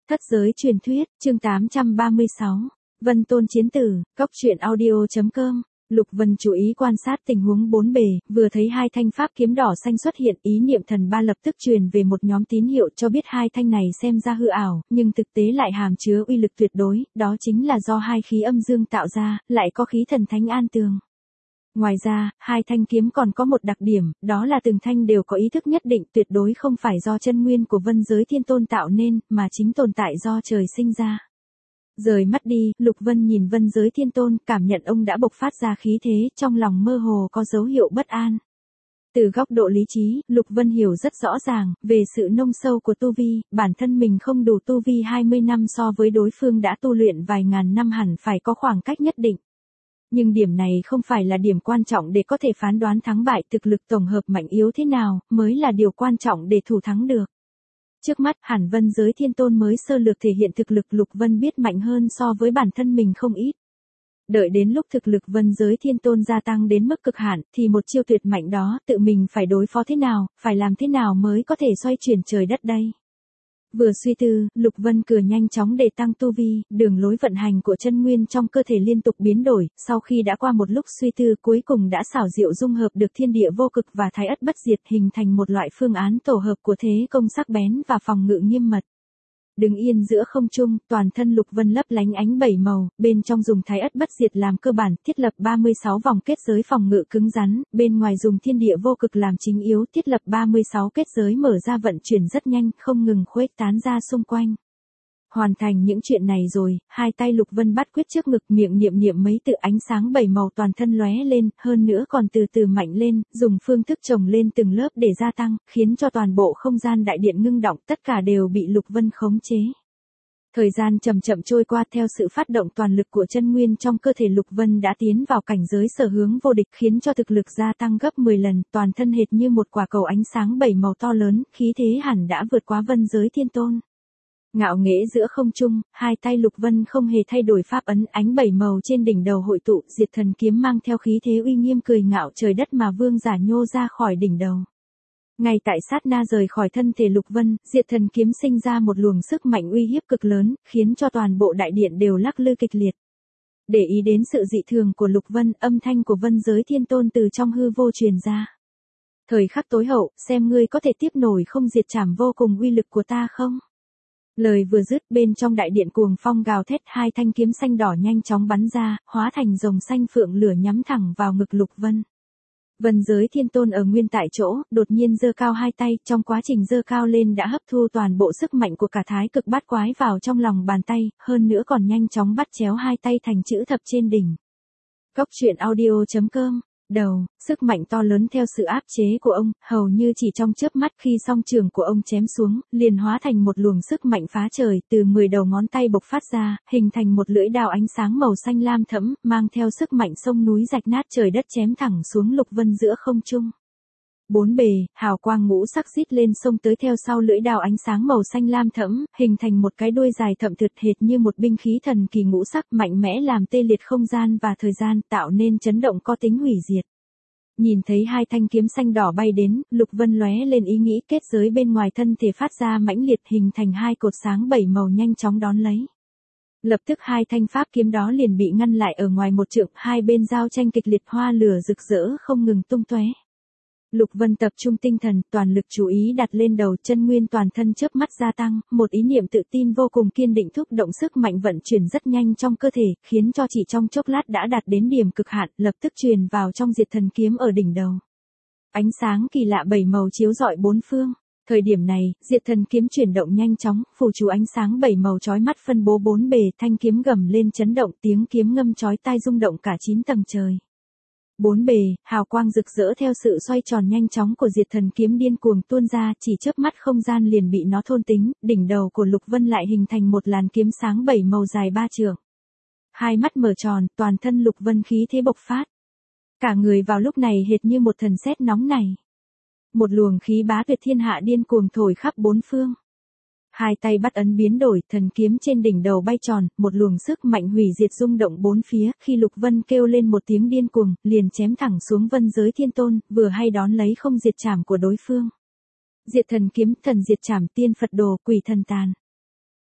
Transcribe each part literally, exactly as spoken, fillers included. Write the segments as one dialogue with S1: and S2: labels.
S1: Thất giới truyền thuyết, chương tám trăm ba mươi sáu. Vân Tôn chiến tử, cốc truyện audio.com. Lục Vân chú ý quan sát tình huống bốn bề, vừa thấy hai thanh pháp kiếm đỏ xanh xuất hiện, ý niệm thần ba lập tức truyền về một nhóm tín hiệu cho biết hai thanh này xem ra hư ảo, nhưng thực tế lại hàm chứa uy lực tuyệt đối, đó chính là do hai khí âm dương tạo ra, lại có khí thần thánh an tường. Ngoài ra, hai thanh kiếm còn có một đặc điểm, đó là từng thanh đều có ý thức nhất định, tuyệt đối không phải do chân nguyên của Vân Giới Thiên Tôn tạo nên, mà chính tồn tại do trời sinh ra. Rời mắt đi, Lục Vân nhìn Vân Giới Thiên Tôn, cảm nhận ông đã bộc phát ra khí thế, trong lòng mơ hồ có dấu hiệu bất an. Từ góc độ lý trí, Lục Vân hiểu rất rõ ràng, về sự nông sâu của tu vi, bản thân mình không đủ tu vi hai mươi năm so với đối phương đã tu luyện vài ngàn năm hẳn phải có khoảng cách nhất định. Nhưng điểm này không phải là điểm quan trọng để có thể phán đoán thắng bại, thực lực tổng hợp mạnh yếu thế nào, mới là điều quan trọng để thủ thắng được. Trước mắt, hẳn Vân Giới Thiên Tôn mới sơ lược thể hiện thực lực Lục Vân biết mạnh hơn so với bản thân mình không ít. Đợi đến lúc thực lực Vân Giới Thiên Tôn gia tăng đến mức cực hạn, thì một chiêu tuyệt mạnh đó, tự mình phải đối phó thế nào, phải làm thế nào mới có thể xoay chuyển trời đất đây. Vừa suy tư, Lục Vân cười nhanh chóng để tăng tu vi, đường lối vận hành của chân nguyên trong cơ thể liên tục biến đổi, sau khi đã qua một lúc suy tư cuối cùng đã xảo diệu dung hợp được thiên địa vô cực và thái ất bất diệt hình thành một loại phương án tổ hợp của thế công sắc bén và phòng ngự nghiêm mật. Đứng yên giữa không trung, toàn thân Lục Vân lấp lánh ánh bảy màu, bên trong dùng thái ất bất diệt làm cơ bản, thiết lập ba mươi sáu vòng kết giới phòng ngự cứng rắn, bên ngoài dùng thiên địa vô cực làm chính yếu, thiết lập ba mươi sáu kết giới mở ra vận chuyển rất nhanh, không ngừng khuếch tán ra xung quanh. Hoàn thành những chuyện này rồi, hai tay Lục Vân bắt quyết trước ngực, miệng niệm niệm mấy tự ánh sáng bảy màu toàn thân lóe lên, hơn nữa còn từ từ mạnh lên, dùng phương thức chồng lên từng lớp để gia tăng, khiến cho toàn bộ không gian đại điện ngưng động, tất cả đều bị Lục Vân khống chế. Thời gian chậm chậm trôi qua, theo sự phát động toàn lực của chân nguyên trong cơ thể Lục Vân đã tiến vào cảnh giới sở hướng vô địch, khiến cho thực lực gia tăng gấp mười lần, toàn thân hệt như một quả cầu ánh sáng bảy màu to lớn, khí thế hẳn đã vượt quá Vân Giới Thiên Tôn. Ngạo nghễ giữa không trung, hai tay Lục Vân không hề thay đổi pháp ấn, ánh bảy màu trên đỉnh đầu hội tụ, diệt thần kiếm mang theo khí thế uy nghiêm cười ngạo trời đất mà vương giả nhô ra khỏi đỉnh đầu. Ngay tại sát na rời khỏi thân thể Lục Vân, diệt thần kiếm sinh ra một luồng sức mạnh uy hiếp cực lớn, khiến cho toàn bộ đại điện đều lắc lư kịch liệt. Để ý đến sự dị thường của Lục Vân, âm thanh của Vân Giới Thiên Tôn từ trong hư vô truyền ra. Thời khắc tối hậu, xem ngươi có thể tiếp nổi không diệt trảm vô cùng uy lực của ta không? Lời vừa dứt, bên trong đại điện cuồng phong gào thét, hai thanh kiếm xanh đỏ nhanh chóng bắn ra, hóa thành rồng xanh phượng lửa nhắm thẳng vào ngực Lục Vân. Vân Giới Thiên Tôn ở nguyên tại chỗ, đột nhiên giơ cao hai tay, trong quá trình giơ cao lên đã hấp thu toàn bộ sức mạnh của cả thái cực bát quái vào trong lòng bàn tay, hơn nữa còn nhanh chóng bắt chéo hai tay thành chữ thập trên đỉnh. Cốc truyện audio.com. Đầu, sức mạnh to lớn theo sự áp chế của ông, hầu như chỉ trong chớp mắt khi song trường của ông chém xuống, liền hóa thành một luồng sức mạnh phá trời, từ mười đầu ngón tay bộc phát ra, hình thành một lưỡi đao ánh sáng màu xanh lam thẫm, mang theo sức mạnh sông núi rạch nát trời đất chém thẳng xuống Lục Vân giữa không trung. Bốn bề, hào quang ngũ sắc rít lên xông tới theo sau lưỡi đao ánh sáng màu xanh lam thẫm, hình thành một cái đuôi dài thậm thượt hệt như một binh khí thần kỳ ngũ sắc, mạnh mẽ làm tê liệt không gian và thời gian, tạo nên chấn động có tính hủy diệt. Nhìn thấy hai thanh kiếm xanh đỏ bay đến, Lục Vân lóe lên ý nghĩ, kết giới bên ngoài thân thể phát ra mãnh liệt, hình thành hai cột sáng bảy màu nhanh chóng đón lấy. Lập tức hai thanh pháp kiếm đó liền bị ngăn lại ở ngoài một trượng, hai bên giao tranh kịch liệt, hoa lửa rực rỡ không ngừng tung tóe. Lục Vân tập trung tinh thần, toàn lực chú ý đặt lên đầu, chân nguyên toàn thân chớp mắt gia tăng, một ý niệm tự tin vô cùng kiên định thúc động sức mạnh vận chuyển rất nhanh trong cơ thể, khiến cho chỉ trong chốc lát đã đạt đến điểm cực hạn, lập tức truyền vào trong diệt thần kiếm ở đỉnh đầu. Ánh sáng kỳ lạ bảy màu chiếu rọi bốn phương. Thời điểm này, diệt thần kiếm chuyển động nhanh chóng, phù chú ánh sáng bảy màu chói mắt phân bố bốn bề, thanh kiếm gầm lên chấn động, tiếng kiếm ngâm chói tai rung động cả chín tầng trời. Bốn bề, hào quang rực rỡ theo sự xoay tròn nhanh chóng của diệt thần kiếm điên cuồng tuôn ra, chỉ chớp mắt không gian liền bị nó thôn tính, đỉnh đầu của Lục Vân lại hình thành một làn kiếm sáng bảy màu dài ba trượng. Hai mắt mở tròn, toàn thân Lục Vân khí thế bộc phát. Cả người vào lúc này hệt như một thần sét nóng này. Một luồng khí bá tuyệt thiên hạ điên cuồng thổi khắp bốn phương. Hai tay bắt ấn biến đổi, thần kiếm trên đỉnh đầu bay tròn, một luồng sức mạnh hủy diệt rung động bốn phía, khi Lục Vân kêu lên một tiếng điên cuồng, liền chém thẳng xuống Vân Giới Thiên Tôn, vừa hay đón lấy không diệt trảm của đối phương. Diệt thần kiếm, thần diệt trảm, tiên Phật đồ, quỷ thần tàn.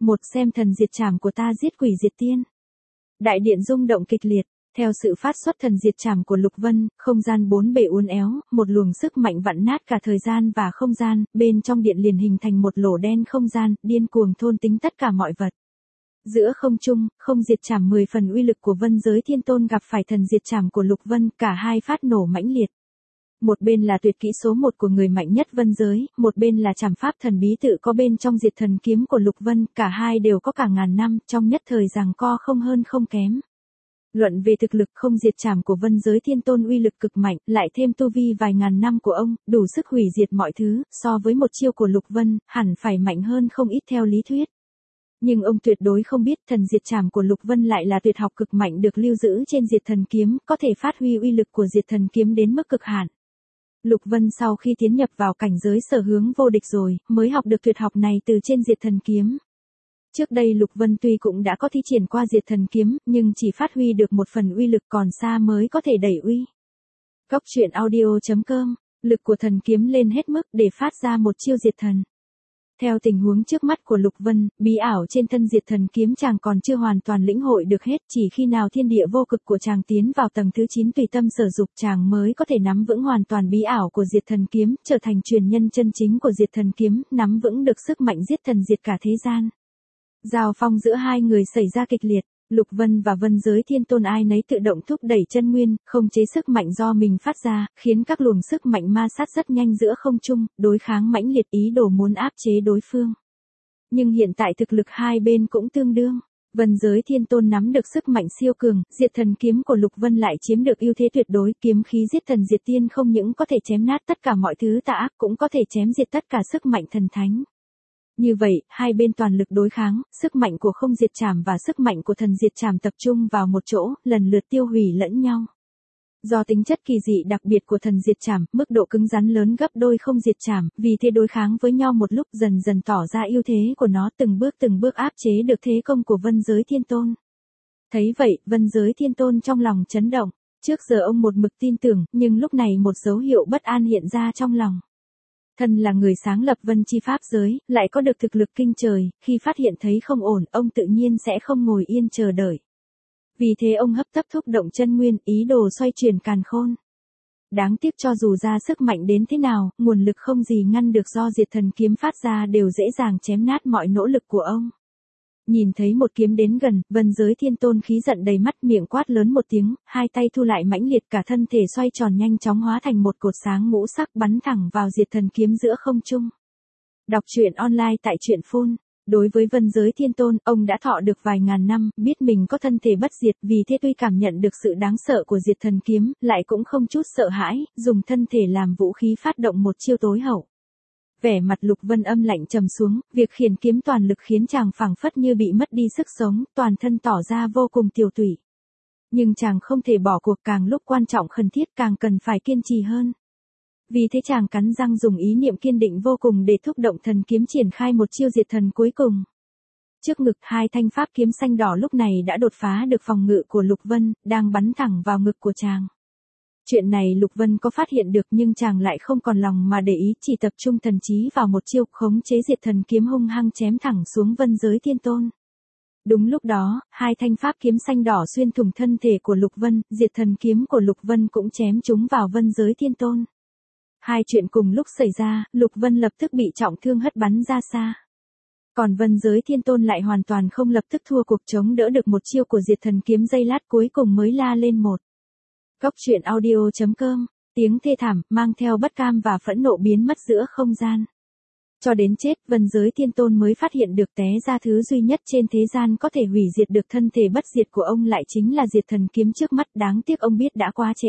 S1: Một xem thần diệt trảm của ta giết quỷ diệt tiên. Đại điện rung động kịch liệt, theo sự phát xuất thần diệt trảm của Lục Vân, không gian bốn bề uốn éo, một luồng sức mạnh vặn nát cả thời gian và không gian, bên trong điện liền hình thành một lỗ đen không gian, điên cuồng thôn tính tất cả mọi vật. Giữa không trung, không diệt trảm mười phần uy lực của Vân Giới Thiên Tôn gặp phải thần diệt trảm của Lục Vân, cả hai phát nổ mãnh liệt. Một bên là tuyệt kỹ số một của người mạnh nhất Vân Giới, một bên là trảm pháp thần bí tự có bên trong diệt thần kiếm của Lục Vân, cả hai đều có cả ngàn năm, trong nhất thời giằng co không hơn không kém. Luận về thực lực, không diệt trảm của Vân Giới Thiên Tôn uy lực cực mạnh, lại thêm tu vi vài ngàn năm của ông, đủ sức hủy diệt mọi thứ, so với một chiêu của Lục Vân, hẳn phải mạnh hơn không ít theo lý thuyết. Nhưng ông tuyệt đối không biết thần diệt trảm của Lục Vân lại là tuyệt học cực mạnh được lưu giữ trên diệt thần kiếm, có thể phát huy uy lực của diệt thần kiếm đến mức cực hạn. Lục Vân sau khi tiến nhập vào cảnh giới sở hướng vô địch rồi, mới học được tuyệt học này từ trên diệt thần kiếm. Trước đây Lục Vân tuy cũng đã có thi triển qua diệt thần kiếm, nhưng chỉ phát huy được một phần uy lực, còn xa mới có thể đẩy uy. Góc truyện audio chấm com, lực của thần kiếm lên hết mức để phát ra một chiêu diệt thần. Theo tình huống trước mắt của Lục Vân, bí ảo trên thân diệt thần kiếm chàng còn chưa hoàn toàn lĩnh hội được hết, chỉ khi nào thiên địa vô cực của chàng tiến vào tầng thứ chín tùy tâm sở dục chàng mới có thể nắm vững hoàn toàn bí ảo của diệt thần kiếm, trở thành truyền nhân chân chính của diệt thần kiếm, nắm vững được sức mạnh giết thần diệt cả thế gian. Giao phong giữa hai người xảy ra kịch liệt, Lục Vân và Vân Giới Thiên Tôn ai nấy tự động thúc đẩy chân nguyên, không chế sức mạnh do mình phát ra, khiến các luồng sức mạnh ma sát rất nhanh giữa không trung, đối kháng mãnh liệt ý đồ muốn áp chế đối phương. Nhưng hiện tại thực lực hai bên cũng tương đương. Vân Giới Thiên Tôn nắm được sức mạnh siêu cường, diệt thần kiếm của Lục Vân lại chiếm được ưu thế tuyệt đối, kiếm khí giết thần diệt tiên không những có thể chém nát tất cả mọi thứ tà ác, cũng có thể chém diệt tất cả sức mạnh thần thánh. Như vậy, hai bên toàn lực đối kháng, sức mạnh của không diệt trảm và sức mạnh của thần diệt trảm tập trung vào một chỗ, lần lượt tiêu hủy lẫn nhau. Do tính chất kỳ dị đặc biệt của thần diệt trảm, mức độ cứng rắn lớn gấp đôi không diệt trảm, vì thế đối kháng với nhau một lúc dần dần tỏ ra ưu thế của nó, từng bước từng bước áp chế được thế công của Vân Giới Thiên Tôn. Thấy vậy, Vân Giới Thiên Tôn trong lòng chấn động. Trước giờ ông một mực tin tưởng, nhưng lúc này một dấu hiệu bất an hiện ra trong lòng. Thân là người sáng lập Vân Chi Pháp giới, lại có được thực lực kinh trời, khi phát hiện thấy không ổn, ông tự nhiên sẽ không ngồi yên chờ đợi. Vì thế ông hấp tấp thúc động chân nguyên, ý đồ xoay chuyển càn khôn. Đáng tiếc cho dù ra sức mạnh đến thế nào, nguồn lực không gì ngăn được do diệt thần kiếm phát ra đều dễ dàng chém nát mọi nỗ lực của ông. Nhìn thấy một kiếm đến gần, Vân Giới Thiên Tôn khí giận đầy mắt, miệng quát lớn một tiếng, hai tay thu lại mãnh liệt, cả thân thể xoay tròn nhanh chóng hóa thành một cột sáng ngũ sắc bắn thẳng vào diệt thần kiếm giữa không trung. Đọc truyện online tại truyện phun. Đối với Vân Giới Thiên Tôn, ông đã thọ được vài ngàn năm, biết mình có thân thể bất diệt, vì thế tuy cảm nhận được sự đáng sợ của diệt thần kiếm, lại cũng không chút sợ hãi, dùng thân thể làm vũ khí phát động một chiêu tối hậu. Vẻ mặt Lục Vân âm lạnh trầm xuống, việc khiển kiếm toàn lực khiến chàng phảng phất như bị mất đi sức sống, toàn thân tỏ ra vô cùng tiều tụy. Nhưng chàng không thể bỏ cuộc, càng lúc quan trọng khẩn thiết càng cần phải kiên trì hơn. Vì thế chàng cắn răng dùng ý niệm kiên định vô cùng để thúc động thần kiếm triển khai một chiêu diệt thần cuối cùng. Trước ngực hai thanh pháp kiếm xanh đỏ lúc này đã đột phá được phòng ngự của Lục Vân, đang bắn thẳng vào ngực của chàng. Chuyện này Lục Vân có phát hiện được nhưng chàng lại không còn lòng mà để ý, chỉ tập trung thần trí vào một chiêu khống chế diệt thần kiếm hung hăng chém thẳng xuống Vân Giới Thiên Tôn. Đúng lúc đó, hai thanh pháp kiếm xanh đỏ xuyên thủng thân thể của Lục Vân, diệt thần kiếm của Lục Vân cũng chém trúng vào Vân Giới Thiên Tôn. Hai chuyện cùng lúc xảy ra, Lục Vân lập tức bị trọng thương hất bắn ra xa. Còn Vân Giới Thiên Tôn lại hoàn toàn không lập tức thua cuộc, chống đỡ được một chiêu của diệt thần kiếm, giây lát cuối cùng mới la lên một. Góc truyện audio chấm com, tiếng thê thảm, mang theo bất cam và phẫn nộ biến mất giữa không gian. Cho đến chết, Vân Giới Thiên Tôn mới phát hiện được té ra thứ duy nhất trên thế gian có thể hủy diệt được thân thể bất diệt của ông lại chính là diệt thần kiếm trước mắt, đáng tiếc ông biết đã quá trễ.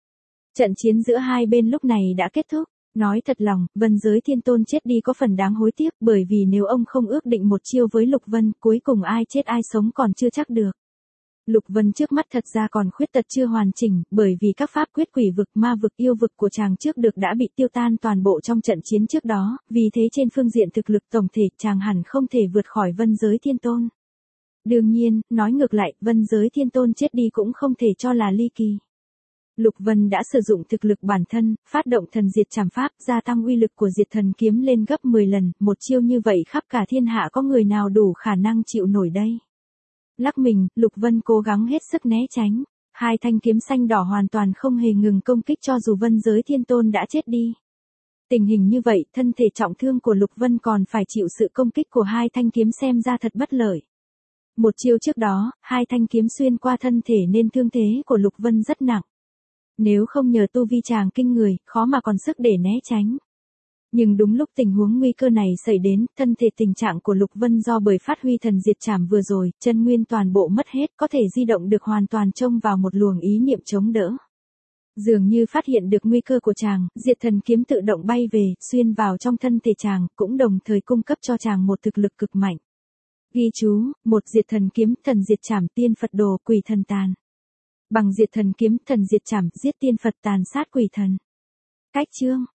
S1: Trận chiến giữa hai bên lúc này đã kết thúc. Nói thật lòng, Vân Giới Thiên Tôn chết đi có phần đáng hối tiếc, bởi vì nếu ông không ước định một chiêu với Lục Vân, cuối cùng ai chết ai sống còn chưa chắc được. Lục Vân trước mắt thật ra còn khuyết tật chưa hoàn chỉnh, bởi vì các pháp quyết quỷ vực, ma vực, yêu vực của chàng trước được đã bị tiêu tan toàn bộ trong trận chiến trước đó, vì thế trên phương diện thực lực tổng thể chàng hẳn không thể vượt khỏi Vân Giới Thiên Tôn. Đương nhiên, nói ngược lại, Vân Giới Thiên Tôn chết đi cũng không thể cho là ly kỳ. Lục Vân đã sử dụng thực lực bản thân, phát động thần diệt trảm pháp, gia tăng uy lực của diệt thần kiếm lên gấp mười lần, một chiêu như vậy khắp cả thiên hạ có người nào đủ khả năng chịu nổi đây. Lắc mình, Lục Vân cố gắng hết sức né tránh. Hai thanh kiếm xanh đỏ hoàn toàn không hề ngừng công kích cho dù Vân Giới Thiên Tôn đã chết đi. Tình hình như vậy, thân thể trọng thương của Lục Vân còn phải chịu sự công kích của hai thanh kiếm xem ra thật bất lợi. Một chiêu trước đó, hai thanh kiếm xuyên qua thân thể nên thương thế của Lục Vân rất nặng. Nếu không nhờ tu vi chàng kinh người, khó mà còn sức để né tránh. Nhưng đúng lúc tình huống nguy cơ này xảy đến, thân thể tình trạng của Lục Vân do bởi phát huy thần diệt trảm vừa rồi, chân nguyên toàn bộ mất hết, có thể di động được hoàn toàn trông vào một luồng ý niệm chống đỡ. Dường như phát hiện được nguy cơ của chàng, diệt thần kiếm tự động bay về, xuyên vào trong thân thể chàng, cũng đồng thời cung cấp cho chàng một thực lực cực mạnh. Ghi chú, một diệt thần kiếm, thần diệt trảm, tiên Phật đồ, quỷ thần tàn. Bằng diệt thần kiếm, thần diệt trảm, giết tiên Phật, tàn sát quỷ thần. Cách chương